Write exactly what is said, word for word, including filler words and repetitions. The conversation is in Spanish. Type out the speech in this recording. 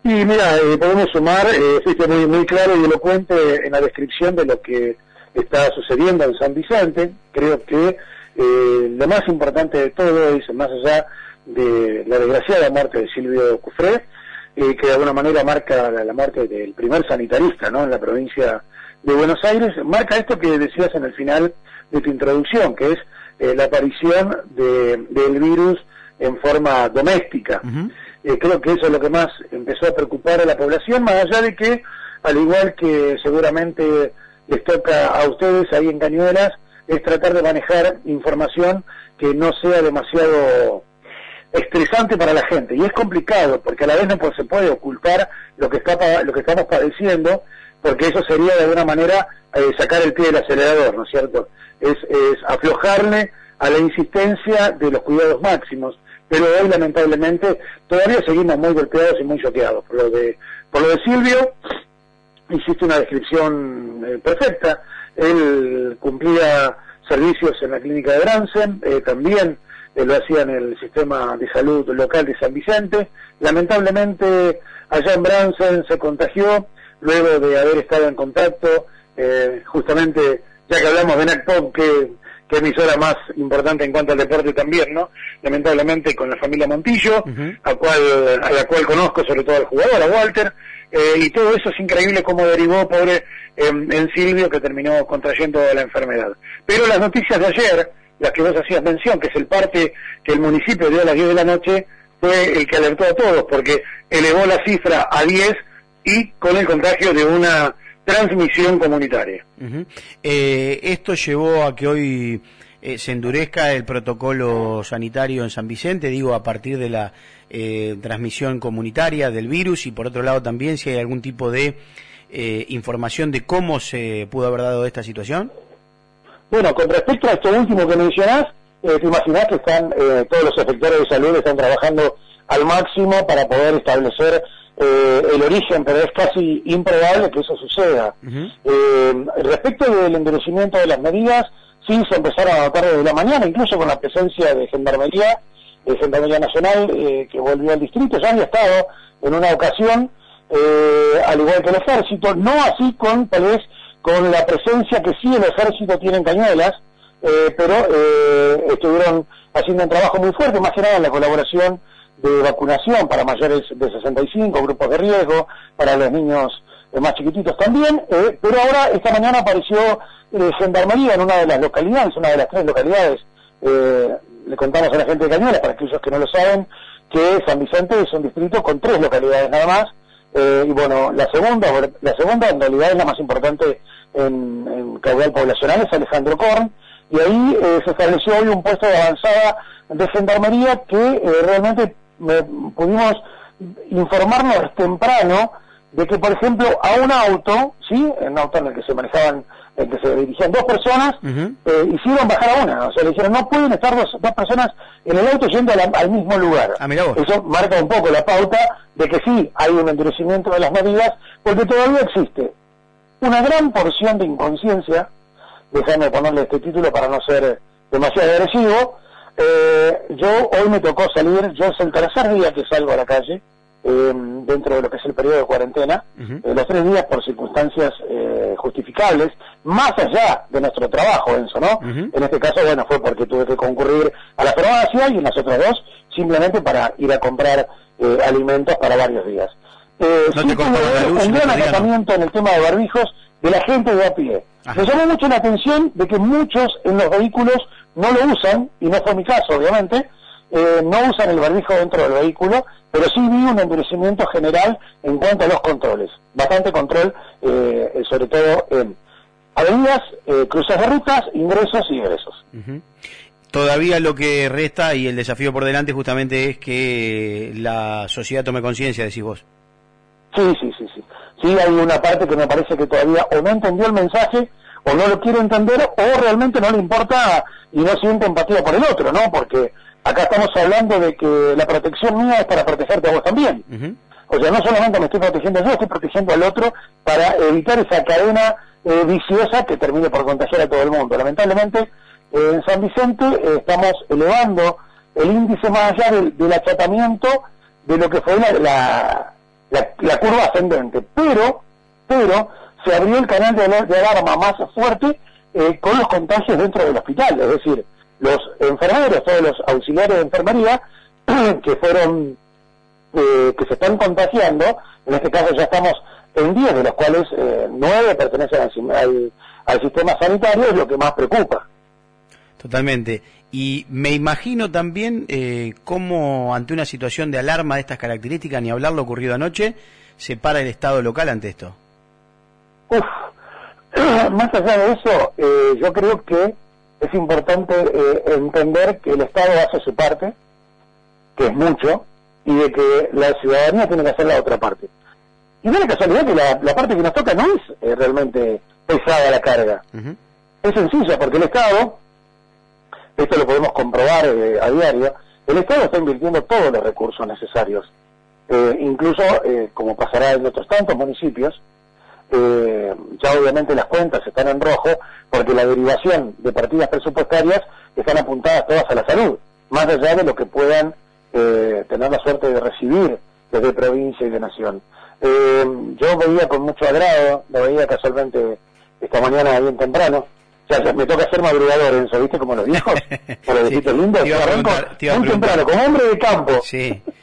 Y mira, eh, podemos sumar, eh, fuiste muy, muy claro y elocuente en la descripción de lo que está sucediendo en San Vicente. Creo que eh, lo más importante de todo es, más allá de la desgraciada muerte de Silvio Cufré, eh, que de alguna manera marca la, la muerte del primer sanitarista, ¿no?, en la provincia de Buenos Aires, marca esto que decías en el final de tu introducción, que es eh, la aparición de, del virus en forma doméstica. Uh-huh. Eh, creo que eso es lo que más empezó a preocupar a la población, más allá de que, al igual que seguramente les toca a ustedes ahí en Cañuelas, es tratar de manejar información que no sea demasiado estresante para la gente. Y es complicado, porque a la vez no se puede ocultar lo que está lo que estamos padeciendo, porque eso sería de alguna manera eh, sacar el pie del acelerador, ¿no es cierto? Es, es aflojarle a la insistencia de los cuidados máximos. Pero hoy, lamentablemente, todavía seguimos muy golpeados y muy choqueados. Por lo de, por lo de Silvio, hiciste una descripción eh, perfecta. Él cumplía servicios en la clínica de Bransen, eh, también eh, lo hacía en el sistema de salud local de San Vicente. Lamentablemente, allá en Bransen se contagió, luego de haber estado en contacto, eh, justamente, ya que hablamos de NACPOP, que... que emisora más importante en cuanto al deporte también, ¿no? Lamentablemente con la familia Montillo, uh-huh. a, cual, a la cual conozco sobre todo al jugador, a Walter, eh, y todo eso es increíble cómo derivó, pobre, eh, en Silvio, que terminó contrayendo la enfermedad. Pero las noticias de ayer, las que vos hacías mención, que es el parte que el municipio dio a las diez de la noche, fue el que alertó a todos, porque elevó la cifra a diez y con el contagio de una transmisión comunitaria. Uh-huh. Eh, esto llevó a que hoy eh, se endurezca el protocolo sanitario en San Vicente, digo, a partir de la eh, transmisión comunitaria del virus, y por otro lado también si hay algún tipo de eh, información de cómo se pudo haber dado esta situación. Bueno, con respecto a esto último que mencionás, eh, te imaginás que están eh, todos los efectores de salud están trabajando al máximo para poder establecer Eh, el origen, pero es casi improbable que eso suceda. Uh-huh. Eh, respecto del endurecimiento de las medidas, sí se empezaron a notar desde la mañana, incluso con la presencia de Gendarmería, de Gendarmería Nacional, eh, que volvió al distrito. Ya había estado en una ocasión, eh, al igual que el Ejército, no así con, tal vez, con la presencia que sí el Ejército tiene en Cañuelas, eh, pero eh, estuvieron haciendo un trabajo muy fuerte, más que nada en la colaboración de vacunación para mayores de sesenta y cinco, grupos de riesgo, para los niños eh, más chiquititos también, eh, pero ahora esta mañana apareció eh, Gendarmería en una de las localidades, una de las tres localidades, eh, le contamos a la gente de Cañuelas, para aquellos que no lo saben, que San Vicente es un distrito con tres localidades nada más, eh, y bueno, la segunda, la segunda en realidad es la más importante en, en caudal poblacional, es Alejandro Korn, y ahí eh, se estableció hoy un puesto de avanzada de Gendarmería que eh, realmente Me, pudimos informarnos temprano de que, por ejemplo, a un auto, ¿sí?, en un auto en el que se manejaban, en el que se dirigían dos personas, uh-huh. eh, hicieron bajar a una, o sea, le dijeron, no pueden estar dos, dos personas en el auto yendo a la, al mismo lugar. Ah, eso marca un poco la pauta de que sí, hay un endurecimiento de las medidas, porque todavía existe una gran porción de inconsciencia, déjame ponerle este título para no ser demasiado agresivo. Eh, yo hoy me tocó salir, yo es el tercer día que salgo a la calle, eh, dentro de lo que es el periodo de cuarentena, uh-huh. eh, los tres días por circunstancias eh, justificables, más allá de nuestro trabajo, Enzo, ¿no? Uh-huh. En este caso, bueno, fue porque tuve que concurrir a la farmacia y en las otras dos, simplemente para ir a comprar eh, alimentos para varios días. Eh, no sí tuve un gran acatamiento en el tema de barbijos de la gente de a pie. Ajá. Me llamó mucho la atención de que muchos en los vehículos no lo usan, y no fue mi caso, obviamente, eh, no usan el barbijo dentro del vehículo, pero sí vi un endurecimiento general en cuanto a los controles. Bastante control, eh, sobre todo en avenidas, eh, cruces de rutas, ingresos y egresos. Uh-huh. Todavía lo que resta y el desafío por delante justamente es que la sociedad tome conciencia, decís vos. Sí, sí, sí, sí. Sí, hay una parte que me parece que todavía o no entendió el mensaje, o no lo quiere entender, o realmente no le importa y no siente empatía por el otro, ¿no? Porque acá estamos hablando de que la protección mía es para protegerte a vos también. Uh-huh. O sea, no solamente me estoy protegiendo yo, estoy protegiendo al otro para evitar esa cadena eh, viciosa que termine por contagiar a todo el mundo. Lamentablemente, eh, en San Vicente eh, estamos elevando el índice más allá del, del achatamiento de lo que fue la, la, la, una curva ascendente, pero, pero se abrió el canal de, de alarma más fuerte eh, con los contagios dentro del hospital, es decir, los enfermeros, todos los auxiliares de enfermería que fueron, eh, que se están contagiando, en este caso ya estamos en diez, de los cuales eh, nueve pertenecen al, al, al sistema sanitario, es lo que más preocupa. Totalmente. Y me imagino también eh, cómo ante una situación de alarma de estas características, ni hablar lo ocurrido anoche, se para el Estado local ante esto. Uf, más allá de eso, eh, yo creo que es importante eh, entender que el Estado hace su parte, que es mucho, y de que la ciudadanía tiene que hacer la otra parte. Y no es casualidad que la, la parte que nos toca no es eh, realmente pesada la carga. Uh-huh. Es sencilla, porque el Estado, esto lo podemos comprobar eh, a diario, el Estado está invirtiendo todos los recursos necesarios. Eh, incluso, eh, como pasará en otros tantos municipios, eh, ya obviamente las cuentas están en rojo, porque la derivación de partidas presupuestarias están apuntadas todas a la salud, más allá de lo que puedan eh, tener la suerte de recibir desde provincia y de nación. Eh, yo veía con mucho agrado, lo veía casualmente esta mañana bien temprano, ya, ya me toca ser madrugador, Enzo, ¿viste? Como los viejos, por los viejitos lindos, yo arranco muy temprano, como hombre de campo. Sí.